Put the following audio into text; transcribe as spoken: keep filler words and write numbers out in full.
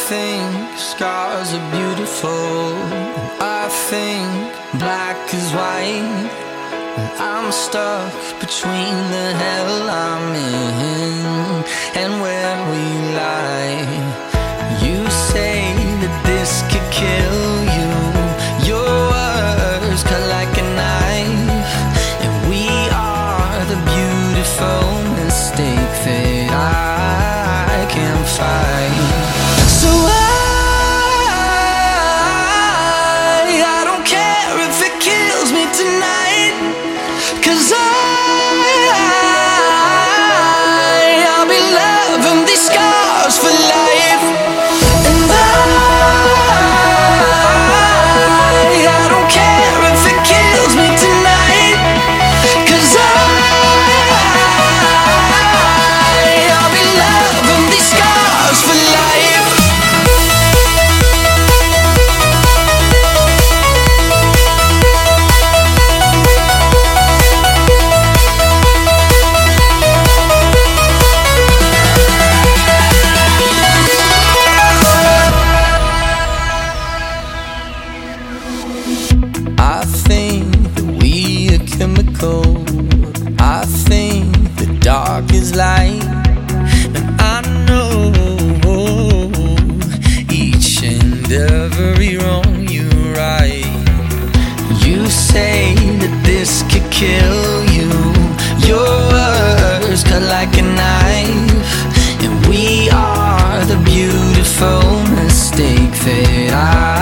think scars are beautiful. I think black is white. I'm stuck between the hell I'm in and where we lie. You say that this could kill you. Your words cut like a knife, and we are the beautiful mistake that I can't fight. So I, I don't care if it kills me tonight, 'cause I, I'll be loving these scars for life. And I, I don't care if it kills me tonight, 'cause I, I'll be loving these scars for life. I think that we are chemical. I think the dark is light. And I know each and every wrong you right. You say that this could kill you. Your words cut like a knife, and we are the beautiful mistake that I